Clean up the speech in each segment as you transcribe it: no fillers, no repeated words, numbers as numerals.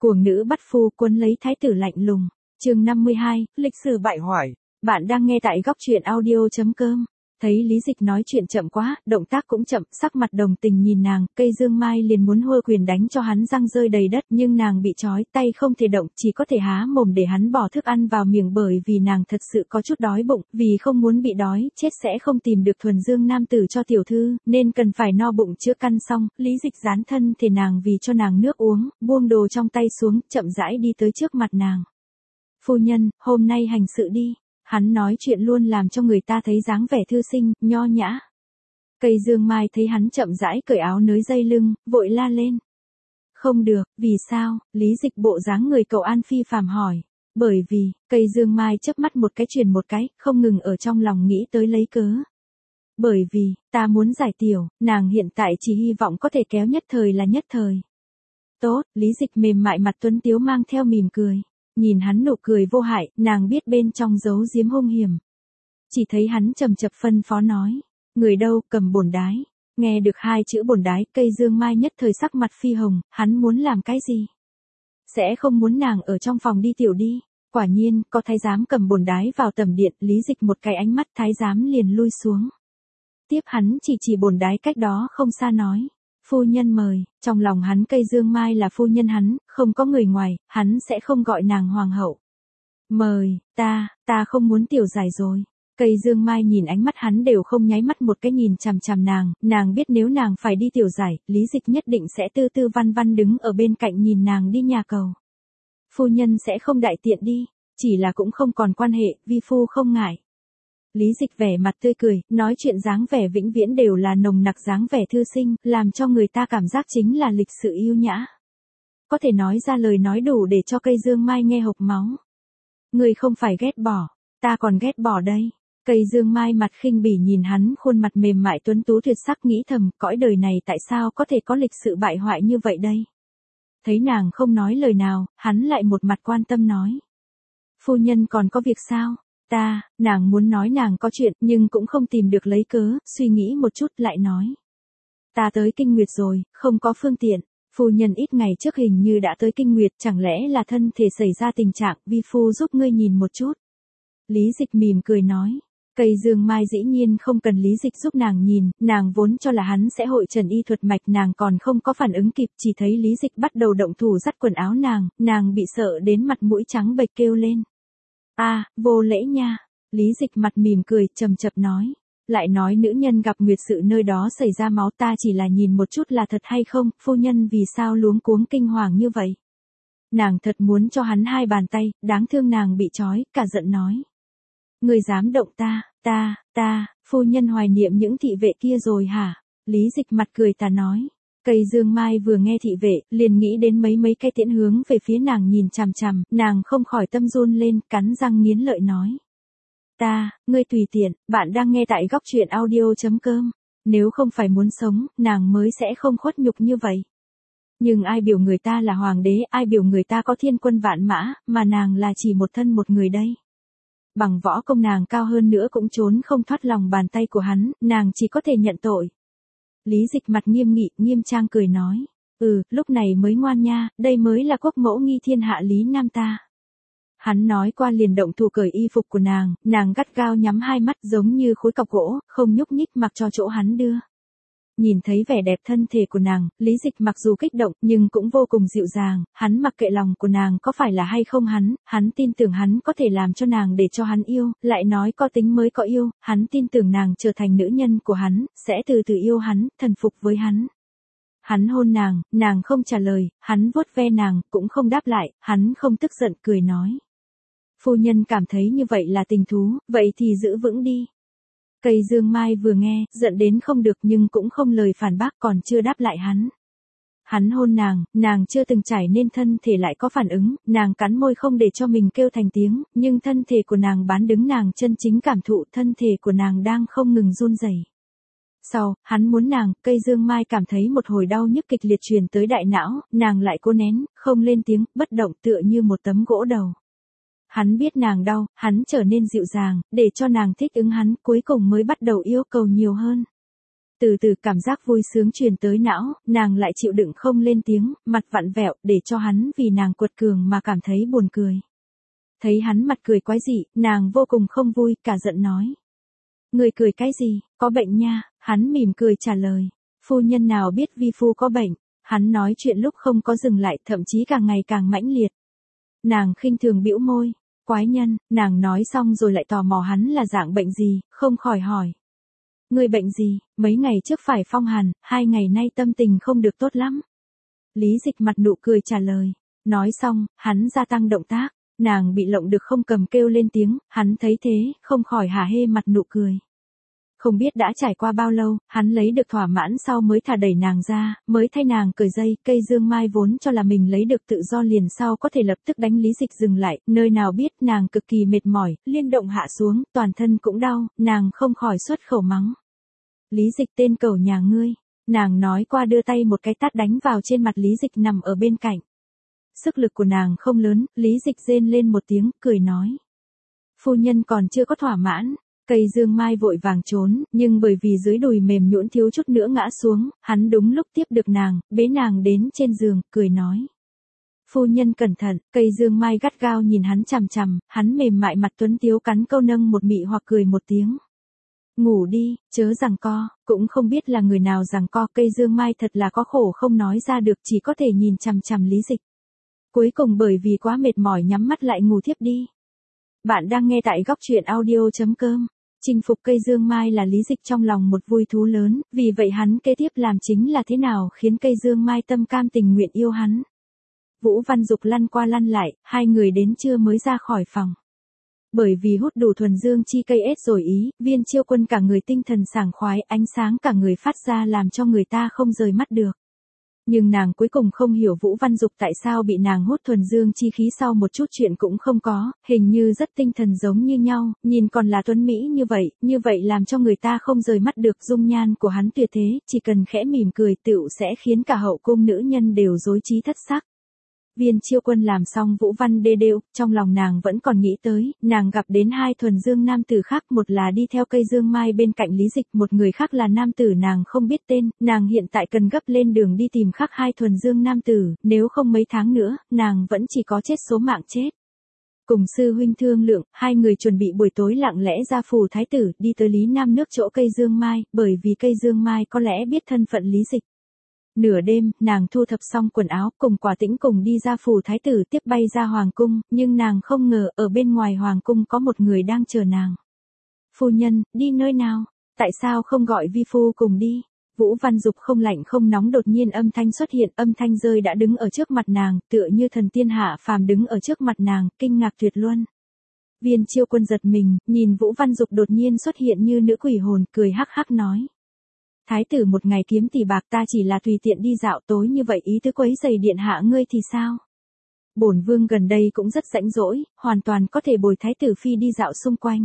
Cuồng nữ bắt phu cuốn lấy thái tử lạnh lùng. Chương 52, lịch sử bại hoại. Bạn đang nghe tại góc truyện audio.com. Thấy Lý Dịch nói chuyện chậm quá, động tác cũng chậm, sắc mặt đồng tình nhìn nàng, cây dương mai liền muốn hô quyền đánh cho hắn răng rơi đầy đất, nhưng nàng bị trói, tay không thể động, chỉ có thể há mồm để hắn bỏ thức ăn vào miệng, bởi vì nàng thật sự có chút đói bụng, vì không muốn bị đói, chết sẽ không tìm được thuần dương nam tử cho tiểu thư, nên cần phải no bụng chữa căn. Xong, Lý Dịch dán thân thể nàng vì cho nàng nước uống, buông đồ trong tay xuống, chậm rãi đi tới trước mặt nàng. Phu nhân, hôm nay hành sự đi. Hắn nói chuyện luôn làm cho người ta thấy dáng vẻ thư sinh, nho nhã. Cây dương mai thấy hắn chậm rãi cởi áo nới dây lưng, vội la lên. Không được, vì sao? Lý Dịch bộ dáng người cậu An Phi phàm hỏi. Bởi vì, cây dương mai chớp mắt một cái truyền một cái, không ngừng ở trong lòng nghĩ tới lấy cớ. Bởi vì, ta muốn giải tiểu, nàng hiện tại chỉ hy vọng có thể kéo nhất thời là nhất thời. Tốt, Lý Dịch mềm mại mặt tuấn tiếu mang theo mỉm cười. Nhìn hắn nụ cười vô hại, nàng biết bên trong giấu giếm hung hiểm. Chỉ thấy hắn trầm chập phân phó nói. Người đâu, cầm bổn đái. Nghe được hai chữ bổn đái, cây dương mai nhất thời sắc mặt phi hồng, hắn muốn làm cái gì? Sẽ không muốn nàng ở trong phòng đi tiểu đi. Quả nhiên, có thái giám cầm bổn đái vào tầm điện, Lý Dịch một cái ánh mắt thái giám liền lui xuống. Tiếp hắn chỉ bổn đái cách đó không xa nói. Phu nhân mời, trong lòng hắn cây dương mai là phu nhân hắn, không có người ngoài, hắn sẽ không gọi nàng hoàng hậu. Mời, ta không muốn tiểu giải rồi. Cây dương mai nhìn ánh mắt hắn đều không nháy mắt một cái nhìn chằm chằm nàng biết nếu nàng phải đi tiểu giải, Lý Dịch nhất định sẽ tư tư văn văn đứng ở bên cạnh nhìn nàng đi nhà cầu. Phu nhân sẽ không đại tiện đi, chỉ là cũng không còn quan hệ, vi phu không ngại. Lý Dịch vẻ mặt tươi cười, nói chuyện dáng vẻ vĩnh viễn đều là nồng nặc dáng vẻ thư sinh, làm cho người ta cảm giác chính là lịch sự yêu nhã. Có thể nói ra lời nói đủ để cho cây dương mai nghe hộc máu. Người không phải ghét bỏ, ta còn ghét bỏ đây. Cây dương mai mặt khinh bỉ nhìn hắn, khuôn mặt mềm mại tuấn tú tuyệt sắc, nghĩ thầm, cõi đời này tại sao có thể có lịch sự bại hoại như vậy đây. Thấy nàng không nói lời nào, hắn lại một mặt quan tâm nói. Phu nhân còn có việc sao? Nàng muốn nói nàng có chuyện, nhưng cũng không tìm được lấy cớ, suy nghĩ một chút lại nói. Ta tới kinh nguyệt rồi, không có phương tiện. Phu nhân ít ngày trước hình như đã tới kinh nguyệt, chẳng lẽ là thân thể xảy ra tình trạng, vi phu giúp ngươi nhìn một chút. Lý Dịch mỉm cười nói. Cây dương mai dĩ nhiên không cần Lý Dịch giúp nàng nhìn, nàng vốn cho là hắn sẽ hội trần y thuật mạch, nàng còn không có phản ứng kịp, chỉ thấy Lý Dịch bắt đầu động thủ dắt quần áo nàng bị sợ đến mặt mũi trắng bệch kêu lên. Vô lễ nha. Lý Dịch mặt mỉm cười, trầm chập nói. Lại nói nữ nhân gặp nguyệt sự nơi đó xảy ra máu, ta chỉ là nhìn một chút là thật hay không, phu nhân vì sao luống cuống kinh hoàng như vậy. Nàng thật muốn cho hắn hai bàn tay, đáng thương nàng bị trói, cả giận nói. Người dám động ta, phu nhân hoài niệm những thị vệ kia rồi hả? Lý Dịch mặt cười ta nói. Cây dương mai vừa nghe thị vệ, liền nghĩ đến mấy cái tiễn hướng về phía nàng nhìn chằm chằm, nàng không khỏi tâm run lên, cắn răng nghiến lợi nói. Ngươi tùy tiện, bạn đang nghe tại góc truyện audio.com. Nếu không phải muốn sống, nàng mới sẽ không khuất nhục như vậy. Nhưng ai biểu người ta là hoàng đế, ai biểu người ta có thiên quân vạn mã, mà nàng là chỉ một thân một người đây. Bằng võ công nàng cao hơn nữa cũng trốn không thoát lòng bàn tay của hắn, nàng chỉ có thể nhận tội. Lý Dịch mặt nghiêm nghị, nghiêm trang cười nói. Lúc này mới ngoan nha, đây mới là quốc mẫu nghi thiên hạ Lý Nam ta. Hắn nói qua liền động thủ cởi y phục của nàng gắt gao nhắm hai mắt giống như khối cọc gỗ, không nhúc nhích mặc cho chỗ hắn đưa. Nhìn thấy vẻ đẹp thân thể của nàng, Lý Dịch mặc dù kích động nhưng cũng vô cùng dịu dàng, hắn mặc kệ lòng của nàng có phải là hay không hắn tin tưởng hắn có thể làm cho nàng để cho hắn yêu, lại nói có tính mới có yêu, hắn tin tưởng nàng trở thành nữ nhân của hắn, sẽ từ từ yêu hắn, thần phục với hắn. Hắn hôn nàng không trả lời, hắn vuốt ve nàng, cũng không đáp lại, hắn không tức giận cười nói. Phu nhân cảm thấy như vậy là tình thú, vậy thì giữ vững đi. Cây dương mai vừa nghe, giận đến không được nhưng cũng không lời phản bác, còn chưa đáp lại hắn. Hắn hôn nàng chưa từng trải nên thân thể lại có phản ứng, nàng cắn môi không để cho mình kêu thành tiếng, nhưng thân thể của nàng bán đứng nàng chân chính cảm thụ, thân thể của nàng đang không ngừng run rẩy. Sau, hắn muốn cây dương mai cảm thấy một hồi đau nhức kịch liệt truyền tới đại não, nàng lại cố nén, không lên tiếng, bất động tựa như một tấm gỗ đầu. Hắn biết nàng đau, hắn trở nên dịu dàng, để cho nàng thích ứng hắn, cuối cùng mới bắt đầu yêu cầu nhiều hơn. Từ từ cảm giác vui sướng truyền tới não, nàng lại chịu đựng không lên tiếng, mặt vặn vẹo để cho hắn vì nàng quật cường mà cảm thấy buồn cười. Thấy hắn mặt cười quái dị, nàng vô cùng không vui, cả giận nói. Người cười cái gì, có bệnh nha, hắn mỉm cười trả lời. Phu nhân nào biết vi phu có bệnh, hắn nói chuyện lúc không có dừng lại, thậm chí càng ngày càng mãnh liệt. Nàng khinh thường bĩu môi, quái nhân, nàng nói xong rồi lại tò mò hắn là dạng bệnh gì, không khỏi hỏi. Người bệnh gì, mấy ngày trước phải phong hàn, 2 ngày nay tâm tình không được tốt lắm. Lý Dịch mặt nụ cười trả lời. Nói xong, hắn gia tăng động tác, nàng bị lộng được không cầm kêu lên tiếng, hắn thấy thế, không khỏi hả hê mặt nụ cười. Không biết đã trải qua bao lâu, hắn lấy được thỏa mãn sau mới thả đẩy nàng ra, mới thay nàng cởi dây, cây dương mai vốn cho là mình lấy được tự do liền sau có thể lập tức đánh Lý Dịch dừng lại, nơi nào biết nàng cực kỳ mệt mỏi, liên động hạ xuống, toàn thân cũng đau, nàng không khỏi xuất khẩu mắng. Lý Dịch tên cẩu nhà ngươi, nàng nói qua đưa tay một cái tát đánh vào trên mặt Lý Dịch nằm ở bên cạnh. Sức lực của nàng không lớn, Lý Dịch rên lên một tiếng, cười nói. Phu nhân còn chưa có thỏa mãn. Cây dương mai vội vàng trốn, nhưng bởi vì dưới đùi mềm nhũn thiếu chút nữa ngã xuống, hắn đúng lúc tiếp được nàng, bế nàng đến trên giường, cười nói. Phu nhân cẩn thận, cây dương mai gắt gao nhìn hắn chằm chằm, hắn mềm mại mặt tuấn tiếu cắn câu nâng một mị hoặc cười một tiếng. Ngủ đi, chớ giằng co, cũng không biết là người nào giằng co, cây dương mai thật là có khổ không nói ra được, chỉ có thể nhìn chằm chằm Lý Dịch. Cuối cùng bởi vì quá mệt mỏi nhắm mắt lại ngủ thiếp đi. Bạn đang nghe tại góc truyện audio.com. Chinh phục cây dương mai là Lý Dịch trong lòng một vui thú lớn, vì vậy hắn kế tiếp làm chính là thế nào khiến cây dương mai tâm cam tình nguyện yêu hắn. Vũ Văn Dục lăn qua lăn lại, 2 người đến trưa mới ra khỏi phòng. Bởi vì hút đủ thuần dương chi cây ết rồi ý, Viên Chiêu Quân cả người tinh thần sảng khoái, ánh sáng cả người phát ra làm cho người ta không rời mắt được. Nhưng nàng cuối cùng không hiểu Vũ Văn Dục tại sao bị nàng hút thuần dương chi khí sau một chút chuyện cũng không có, hình như rất tinh thần giống như nhau, nhìn còn là tuấn Mỹ như vậy làm cho người ta không rời mắt được dung nhan của hắn tuyệt thế, chỉ cần khẽ mỉm cười tựu sẽ khiến cả hậu cung nữ nhân đều rối trí thất sắc. Viên Chiêu Quân làm xong Vũ Văn đê đêu, trong lòng nàng vẫn còn nghĩ tới, nàng gặp đến 2 thuần dương nam tử khác, một là đi theo cây dương mai bên cạnh Lý Dịch, một người khác là nam tử nàng không biết tên, nàng hiện tại cần gấp lên đường đi tìm khác 2 thuần dương nam tử, nếu không mấy tháng nữa, nàng vẫn chỉ có chết số mạng chết. Cùng sư huynh thương lượng, 2 người chuẩn bị buổi tối lặng lẽ ra phủ thái tử, đi tới Lý Nam nước chỗ cây dương mai, bởi vì cây dương mai có lẽ biết thân phận Lý Dịch. Nửa đêm, nàng thu thập xong quần áo, cùng Quả Tĩnh cùng đi ra phủ thái tử tiếp bay ra hoàng cung, nhưng nàng không ngờ ở bên ngoài hoàng cung có một người đang chờ nàng. Phu nhân, đi nơi nào? Tại sao không gọi vi phu cùng đi? Vũ Văn Dục không lạnh không nóng đột nhiên âm thanh xuất hiện, âm thanh rơi đã đứng ở trước mặt nàng, tựa như thần tiên hạ phàm đứng ở trước mặt nàng, kinh ngạc tuyệt luân. Viên Chiêu Quân giật mình, nhìn Vũ Văn Dục đột nhiên xuất hiện như nữ quỷ hồn, cười hắc hắc nói. Thái tử một ngày kiếm tỷ bạc, ta chỉ là tùy tiện đi dạo, tối như vậy ý tứ quấy giày điện hạ ngươi thì sao? Bổn vương gần đây cũng rất rảnh rỗi, hoàn toàn có thể bồi thái tử phi đi dạo xung quanh.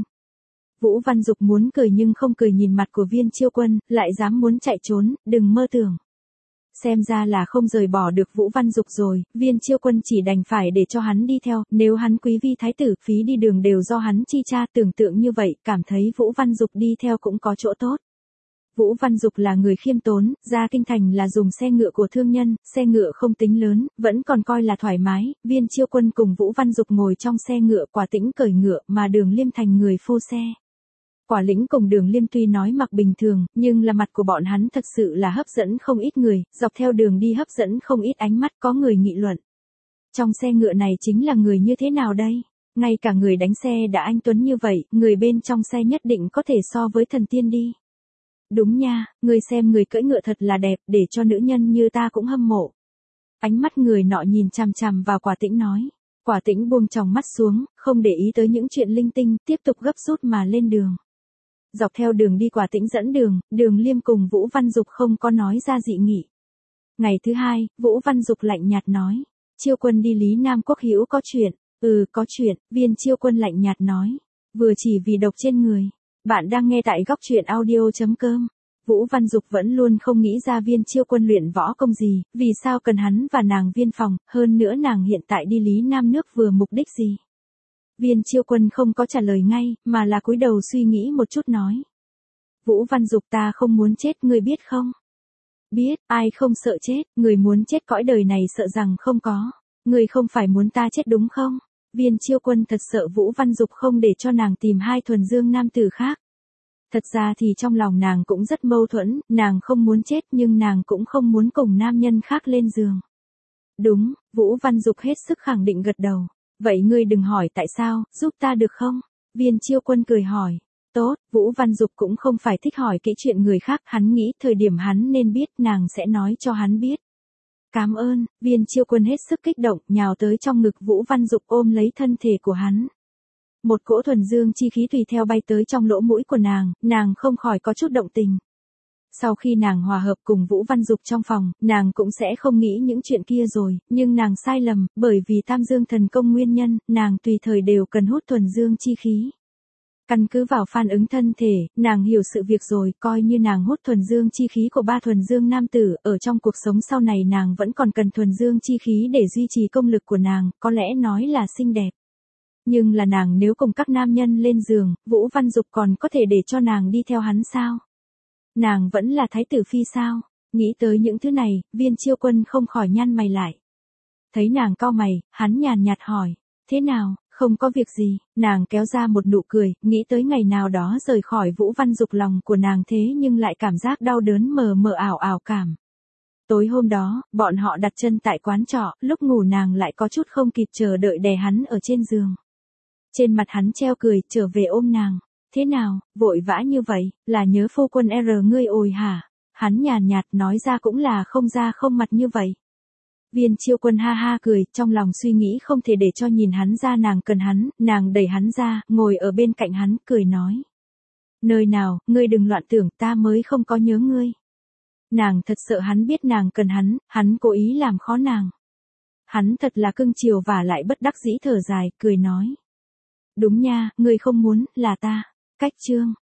Vũ Văn Dục muốn cười nhưng không cười, nhìn mặt của Viên Chiêu Quân, lại dám muốn chạy trốn, đừng mơ tưởng. Xem ra là không rời bỏ được Vũ Văn Dục rồi, Viên Chiêu Quân chỉ đành phải để cho hắn đi theo, nếu hắn quý vi thái tử, phí đi đường đều do hắn chi trả, tưởng tượng như vậy, cảm thấy Vũ Văn Dục đi theo cũng có chỗ tốt. Vũ Văn Dục là người khiêm tốn, ra kinh thành là dùng xe ngựa của thương nhân, xe ngựa không tính lớn, vẫn còn coi là thoải mái, Viên Chiêu Quân cùng Vũ Văn Dục ngồi trong xe ngựa, Quả Tĩnh cởi ngựa, mà Đường Liêm thành người phô xe. Quả Lĩnh cùng Đường Liêm tuy nói mặc bình thường, nhưng là mặt của bọn hắn thật sự là hấp dẫn không ít người, dọc theo đường đi hấp dẫn không ít ánh mắt, có người nghị luận. Trong xe ngựa này chính là người như thế nào đây? Ngay cả người đánh xe đã anh tuấn như vậy, người bên trong xe nhất định có thể so với thần tiên đi. Đúng nha, người xem người cưỡi ngựa thật là đẹp, để cho nữ nhân như ta cũng hâm mộ. Ánh mắt người nọ nhìn chằm chằm vào Quả Tĩnh nói. Quả Tĩnh buông tròng mắt xuống, không để ý tới những chuyện linh tinh, tiếp tục gấp rút mà lên đường. Dọc theo đường đi Quả Tĩnh dẫn đường, Đường Liêm cùng Vũ Văn Dục không có nói ra dị nghị. Ngày thứ 2, Vũ Văn Dục lạnh nhạt nói. Chiêu Quân đi Lý Nam Quốc hữu có chuyện. Có chuyện, Viên Chiêu Quân lạnh nhạt nói. Vừa chỉ vì độc trên người. Bạn đang nghe tại góc truyện audio.com. Vũ Văn Dục vẫn luôn không nghĩ ra Viên Chiêu Quân luyện võ công gì, vì sao cần hắn và nàng viên phòng, hơn nữa nàng hiện tại đi Lý Nam nước vừa mục đích gì. Viên Chiêu Quân không có trả lời ngay, mà là cúi đầu suy nghĩ một chút nói. Vũ Văn Dục ta không muốn chết ngươi biết không? Biết, ai không sợ chết, người muốn chết cõi đời này sợ rằng không có. Người không phải muốn ta chết đúng không? Viên Chiêu Quân thật sợ Vũ Văn Dục không để cho nàng tìm hai thuần dương nam tử khác. Thật ra thì trong lòng nàng cũng rất mâu thuẫn, nàng không muốn chết nhưng nàng cũng không muốn cùng nam nhân khác lên giường. Đúng, Vũ Văn Dục hết sức khẳng định gật đầu. Vậy ngươi đừng hỏi tại sao, giúp ta được không? Viên Chiêu Quân cười hỏi. Tốt, Vũ Văn Dục cũng không phải thích hỏi kỹ chuyện người khác, hắn nghĩ thời điểm hắn nên biết nàng sẽ nói cho hắn biết. Cảm ơn, Viên Chiêu Quân hết sức kích động, nhào tới trong ngực Vũ Văn Dục ôm lấy thân thể của hắn. Một cỗ thuần dương chi khí tùy theo bay tới trong lỗ mũi của nàng không khỏi có chút động tình. Sau khi nàng hòa hợp cùng Vũ Văn Dục trong phòng, nàng cũng sẽ không nghĩ những chuyện kia rồi, nhưng nàng sai lầm, bởi vì Tam Dương Thần Công nguyên nhân, nàng tùy thời đều cần hút thuần dương chi khí. Căn cứ vào phản ứng thân thể, nàng hiểu sự việc rồi, coi như nàng hút thuần dương chi khí của ba thuần dương nam tử, ở trong cuộc sống sau này nàng vẫn còn cần thuần dương chi khí để duy trì công lực của nàng, có lẽ nói là xinh đẹp. Nhưng là nàng nếu cùng các nam nhân lên giường, Vũ Văn Dục còn có thể để cho nàng đi theo hắn sao? Nàng vẫn là thái tử phi sao? Nghĩ tới những thứ này, Viên Chiêu Quân không khỏi nhăn mày lại. Thấy nàng cau mày, hắn nhàn nhạt hỏi, thế nào, không có việc gì, nàng kéo ra một nụ cười, nghĩ tới ngày nào đó rời khỏi Vũ Văn Dục lòng của nàng thế nhưng lại cảm giác đau đớn mờ mờ ảo ảo cảm. Tối hôm đó, bọn họ đặt chân tại quán trọ, lúc ngủ nàng lại có chút không kịp chờ đợi đè hắn ở trên giường. Trên mặt hắn treo cười, trở về ôm nàng. Thế nào, vội vã như vậy, là nhớ phu quân ngươi ồi hả? Hắn nhàn nhạt nói ra cũng là không da không mặt như vậy. Viên Chiêu Quân ha ha cười, trong lòng suy nghĩ không thể để cho nhìn hắn ra nàng cần hắn, nàng đẩy hắn ra, ngồi ở bên cạnh hắn, cười nói. Nơi nào, ngươi đừng loạn tưởng, ta mới không có nhớ ngươi. Nàng thật sợ hắn biết nàng cần hắn cố ý làm khó nàng. Hắn thật là cưng chiều và lại bất đắc dĩ thở dài, cười nói. Đúng nha, ngươi không muốn, là ta. Cách chương.